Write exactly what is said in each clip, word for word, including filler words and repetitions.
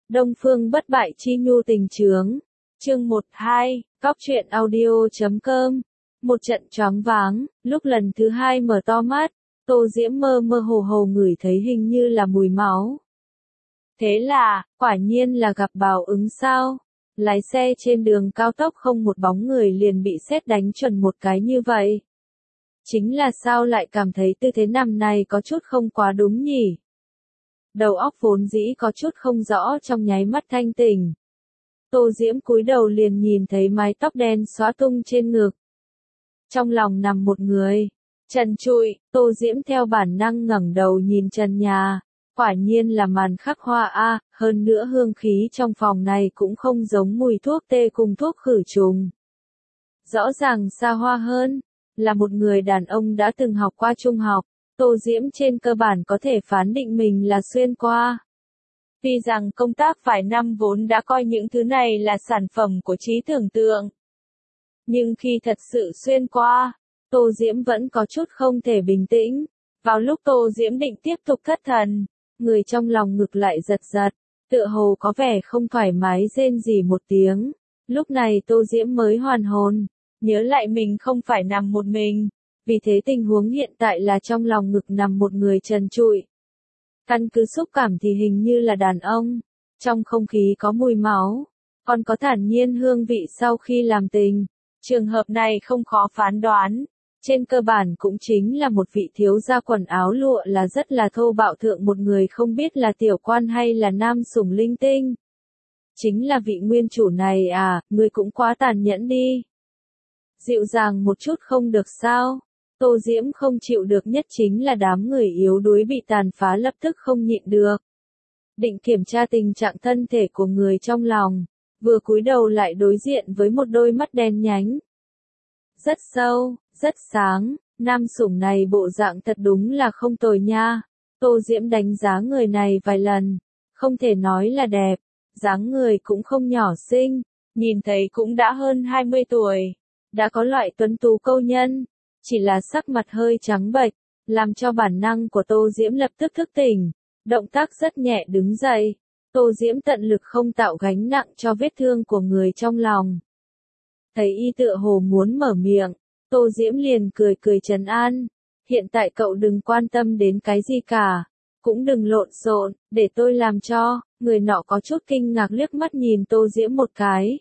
Đông Phương bất bại chi nhu tình chướng. Chương một hai, Cóc truyện audio chấm com. Một trận choáng váng, lúc lần thứ hai mở to mắt, Tô Diễm mơ mơ hồ hồ ngửi thấy hình như là mùi máu. Thế là, quả nhiên là gặp báo ứng sao? Lái xe trên đường cao tốc không một bóng người liền bị sét đánh chuẩn một cái như vậy. Chính là sao lại cảm thấy tư thế nằm này có chút không quá đúng nhỉ? Đầu óc vốn dĩ có chút không rõ trong nháy mắt thanh tỉnh. Tô Diễm cúi đầu liền nhìn thấy mái tóc đen xóa tung trên ngực. Trong lòng nằm một người, trần trụi, Tô Diễm theo bản năng ngẩng đầu nhìn trần nhà. Quả nhiên là màn khắc hoa a, hơn nữa hương khí trong phòng này cũng không giống mùi thuốc tê cùng thuốc khử trùng. Rõ ràng xa hoa hơn, là một người đàn ông đã từng học qua trung học, Tô Diễm trên cơ bản có thể phán định mình là xuyên qua. Tuy rằng công tác vài năm vốn đã coi những thứ này là sản phẩm của trí tưởng tượng. Nhưng khi thật sự xuyên qua, Tô Diễm vẫn có chút không thể bình tĩnh. Vào lúc Tô Diễm định tiếp tục thất thần, người trong lòng ngực lại giật giật, tựa hồ có vẻ không thoải mái rên rỉ một tiếng. Lúc này Tô Diễm mới hoàn hồn, nhớ lại mình không phải nằm một mình, vì thế tình huống hiện tại là trong lòng ngực nằm một người trần trụi. Căn cứ xúc cảm thì hình như là đàn ông, trong không khí có mùi máu, còn có thản nhiên hương vị sau khi làm tình. Trường hợp này không khó phán đoán, trên cơ bản cũng chính là một vị thiếu gia quần áo lụa là rất là thô bạo thượng một người không biết là tiểu quan hay là nam sủng linh tinh. Chính là vị nguyên chủ này à, người cũng quá tàn nhẫn đi. Dịu dàng một chút không được sao? Tô Diễm không chịu được nhất chính là đám người yếu đuối bị tàn phá lập tức không nhịn được. Định kiểm tra tình trạng thân thể của người trong lòng, vừa cúi đầu lại đối diện với một đôi mắt đen nhánh. Rất sâu, rất sáng, nam sủng này bộ dạng thật đúng là không tồi nha. Tô Diễm đánh giá người này vài lần, không thể nói là đẹp, dáng người cũng không nhỏ xinh, nhìn thấy cũng đã hơn hai mươi tuổi, đã có loại tuấn tú câu nhân, chỉ là sắc mặt hơi trắng bệch, làm cho bản năng của Tô Diễm lập tức thức tỉnh, động tác rất nhẹ đứng dậy. Tô Diễm tận lực không tạo gánh nặng cho vết thương của người trong lòng. Thấy y tựa hồ muốn mở miệng, Tô Diễm liền cười cười trấn an. Hiện tại cậu đừng quan tâm đến cái gì cả, cũng đừng lộn xộn, để tôi làm cho. Người nọ có chút kinh ngạc liếc mắt nhìn Tô Diễm một cái.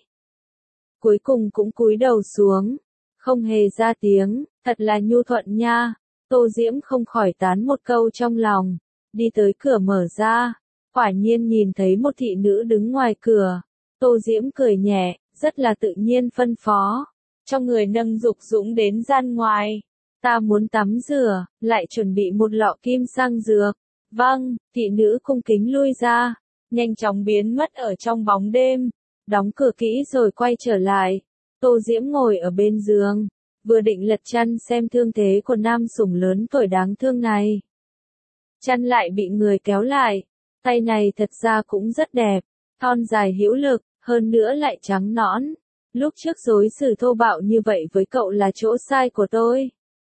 Cuối cùng cũng cúi đầu xuống, không hề ra tiếng, thật là nhu thuận nha. Tô Diễm không khỏi tán một câu trong lòng, đi tới cửa mở ra. Quả nhiên nhìn thấy một thị nữ đứng ngoài cửa, Tô Diễm cười nhẹ, rất là tự nhiên phân phó, cho người nâng Dục Dũng đến gian ngoài. Ta muốn tắm rửa, lại chuẩn bị một lọ kim sang dược. Vâng, thị nữ cung kính lui ra, nhanh chóng biến mất ở trong bóng đêm, đóng cửa kỹ rồi quay trở lại. Tô Diễm ngồi ở bên giường, vừa định lật chăn xem thương thế của nam sủng lớn tuổi đáng thương này. Chăn lại bị người kéo lại. Tay này thật ra cũng rất đẹp, thon dài hữu lực, hơn nữa lại trắng nõn. Lúc trước đối xử thô bạo như vậy với cậu là chỗ sai của tôi.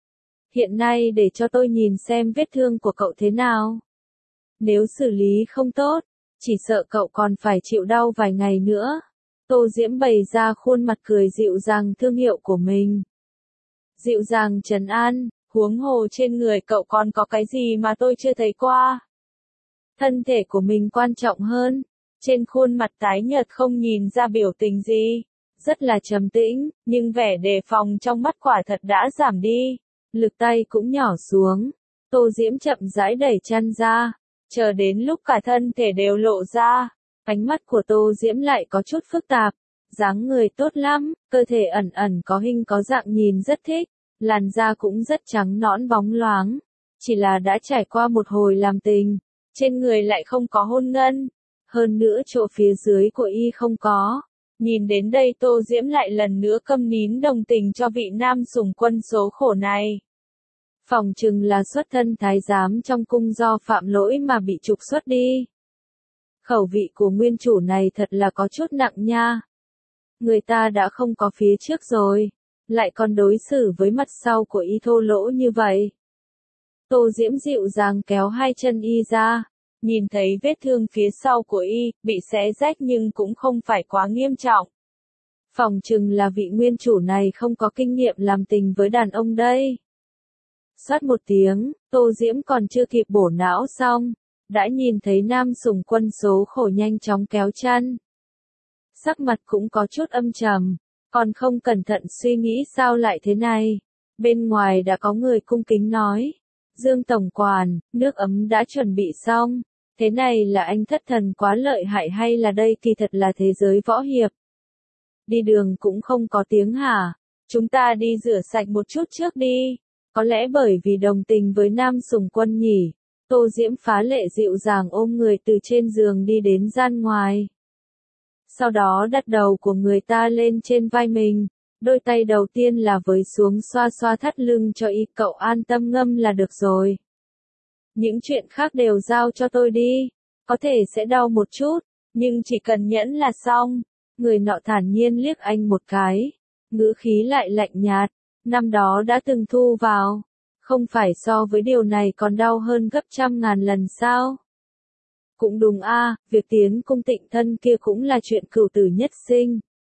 Hiện nay để cho tôi nhìn xem vết thương của cậu thế nào. Nếu xử lý không tốt, chỉ sợ cậu còn phải chịu đau vài ngày nữa. Tô Diễm bày ra khuôn mặt cười dịu dàng thương hiệu của mình. Dịu dàng trấn an, huống hồ trên người cậu còn có cái gì mà tôi chưa thấy qua. Thân thể của mình quan trọng hơn, trên khuôn mặt tái nhợt không nhìn ra biểu tình gì, rất là trầm tĩnh, nhưng vẻ đề phòng trong mắt quả thật đã giảm đi, lực tay cũng nhỏ xuống. Tô Diễm chậm rãi đẩy chăn ra, chờ đến lúc cả thân thể đều lộ ra, ánh mắt của Tô Diễm lại có chút phức tạp, dáng người tốt lắm, cơ thể ẩn ẩn có hình có dạng nhìn rất thích, làn da cũng rất trắng nõn bóng loáng, chỉ là đã trải qua một hồi làm tình. Trên người lại không có hôn ngân, hơn nữa chỗ phía dưới của y không có. Nhìn đến đây Tô Diễm lại lần nữa câm nín đồng tình cho vị nam sủng quân số khổ này. Phòng chừng là xuất thân thái giám trong cung do phạm lỗi mà bị trục xuất đi. Khẩu vị của nguyên chủ này thật là có chút nặng nha. Người ta đã không có phía trước rồi, lại còn đối xử với mặt sau của y thô lỗ như vậy. Tô Diễm dịu dàng kéo hai chân y ra, nhìn thấy vết thương phía sau của y, bị xé rách nhưng cũng không phải quá nghiêm trọng. Phỏng chừng là vị nguyên chủ này không có kinh nghiệm làm tình với đàn ông đây. Xoát một tiếng, Tô Diễm còn chưa kịp bổ não xong, đã nhìn thấy Nam Sùng Quân số khổ nhanh chóng kéo chăn. Sắc mặt cũng có chút âm trầm, còn không cẩn thận suy nghĩ sao lại thế này. Bên ngoài đã có người cung kính nói, Dương Tổng Quản, nước ấm đã chuẩn bị xong, thế này là anh thất thần quá lợi hại hay là đây kỳ thật là thế giới võ hiệp? Đi đường cũng không có tiếng hả? Chúng ta đi rửa sạch một chút trước đi. Có lẽ bởi vì đồng tình với Nam Sùng Quân nhỉ, Tô Diễm phá lệ dịu dàng ôm người từ trên giường đi đến gian ngoài. Sau đó đặt đầu của người ta lên trên vai mình, đôi tay đầu tiên là với xuống xoa xoa thắt lưng cho y, cậu an tâm ngâm là được rồi. Những chuyện khác đều giao cho tôi đi, có thể sẽ đau một chút, nhưng chỉ cần nhẫn là xong. Người nọ thản nhiên liếc anh một cái, ngữ khí lại lạnh nhạt, năm đó đã từng thu vào, không phải so với điều này còn đau hơn gấp trăm ngàn lần sao? Cũng đúng a, à, việc tiến cung tịnh thân kia cũng là chuyện cửu tử nhất sinh.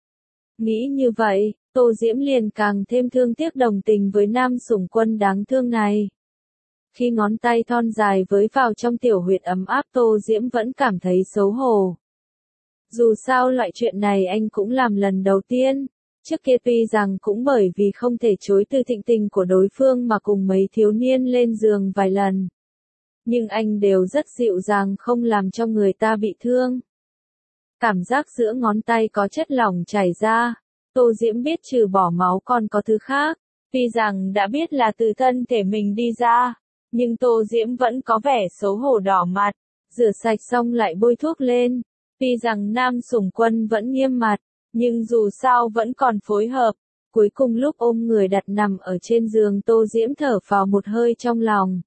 Nghĩ như vậy, Tô Diễm liền càng thêm thương tiếc đồng tình với Nam Sùng Quân đáng thương này. Khi ngón tay thon dài với vào trong tiểu huyệt ấm áp, Tô Diễm vẫn cảm thấy xấu hổ. Dù sao loại chuyện này anh cũng làm lần đầu tiên, trước kia tuy rằng cũng bởi vì không thể chối từ thịnh tình của đối phương mà cùng mấy thiếu niên lên giường vài lần. Nhưng anh đều rất dịu dàng không làm cho người ta bị thương. Cảm giác giữa ngón tay có chất lỏng chảy ra, Tô Diễm biết trừ bỏ máu còn có thứ khác, tuy rằng đã biết là từ thân thể mình đi ra, nhưng Tô Diễm vẫn có vẻ xấu hổ đỏ mặt, rửa sạch xong lại bôi thuốc lên. Tuy rằng Nam Sùng Quân vẫn nghiêm mặt, nhưng dù sao vẫn còn phối hợp. Cuối cùng lúc ôm người đặt nằm ở trên giường, Tô Diễm thở phào một hơi trong lòng.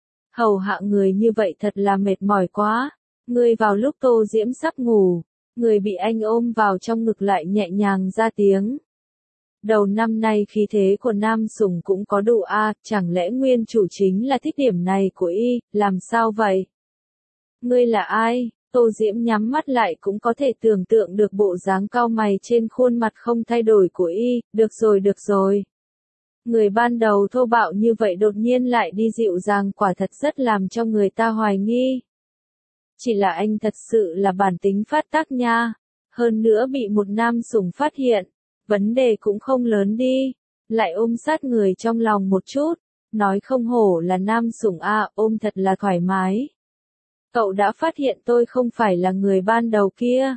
Hầu hạ người như vậy thật là mệt mỏi quá. Người vào lúc Tô Diễm sắp ngủ, người bị anh ôm vào trong ngực lại nhẹ nhàng ra tiếng. Đầu năm nay khí thế của Nam Sùng cũng có đủ a, à, chẳng lẽ nguyên chủ chính là thích điểm này của y, làm sao vậy? Ngươi là ai? Tô Diễm nhắm mắt lại cũng có thể tưởng tượng được bộ dáng cau mày trên khuôn mặt không thay đổi của y, được rồi được rồi. Người ban đầu thô bạo như vậy đột nhiên lại đi dịu dàng quả thật rất làm cho người ta hoài nghi. Chỉ là anh thật sự là bản tính phát tác nha, hơn nữa bị một Nam Sùng phát hiện, vấn đề cũng không lớn đi, lại ôm sát người trong lòng một chút, nói không hổ là Nam Sùng a, ôm thật là thoải mái. Cậu đã phát hiện tôi không phải là người ban đầu kia.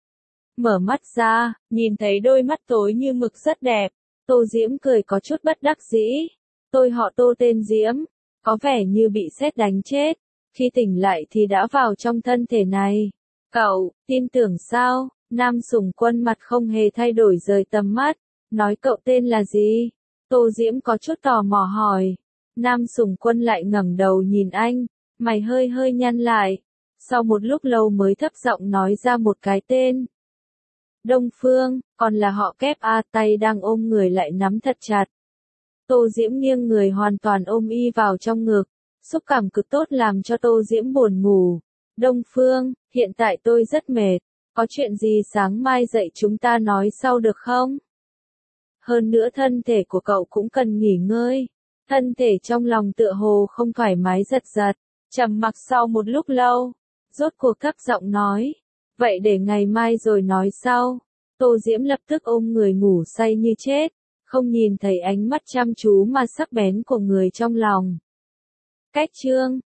Mở mắt ra, nhìn thấy đôi mắt tối như mực rất đẹp, Tô Diễm cười có chút bất đắc dĩ. Tôi họ Tô tên Diễm, có vẻ như bị sét đánh chết, khi tỉnh lại thì đã vào trong thân thể này. Cậu, tin tưởng sao? Nam Sùng Quân mặt không hề thay đổi rời tầm mắt, nói cậu tên là gì? Tô Diễm có chút tò mò hỏi. Nam Sùng Quân lại ngẩng đầu nhìn anh. Mày hơi hơi nhăn lại, sau một lúc lâu mới thấp giọng nói ra một cái tên. Đông Phương, còn là họ kép a, tay đang ôm người lại nắm thật chặt. Tô Diễm nghiêng người hoàn toàn ôm y vào trong ngực, xúc cảm cực tốt làm cho Tô Diễm buồn ngủ. Đông Phương, hiện tại tôi rất mệt, có chuyện gì sáng mai dậy chúng ta nói sau được không? Hơn nữa thân thể của cậu cũng cần nghỉ ngơi, thân thể trong lòng tựa hồ không thoải mái giật giật. Trầm mặc sau một lúc lâu, rốt cuộc thấp giọng nói, vậy để ngày mai rồi nói sau. Tô Diễm lập tức ôm người ngủ say như chết, không nhìn thấy ánh mắt chăm chú mà sắc bén của người trong lòng. Cách chương